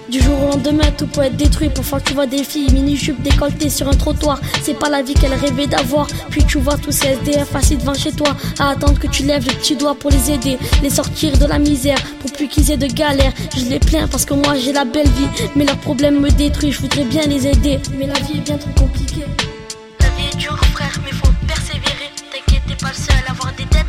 Du jour au lendemain, tout peut être détruit. Parfois tu vois des filles mini-jupes décolletées sur un trottoir. C'est pas la vie qu'elles rêvaient d'avoir. Puis tu vois tous ces SDF assis devant chez toi, à attendre que tu lèves le petit doigt pour les aider, les sortir de la misère, pour plus qu'ils aient de galère. Je les plains parce que moi j'ai la belle vie, mais leurs problèmes me détruisent. Je voudrais bien les aider, mais la vie est bien trop compliquée. La vie est dure frère, mais faut persévérer. T'inquiète, t'es pas le seul à avoir des dettes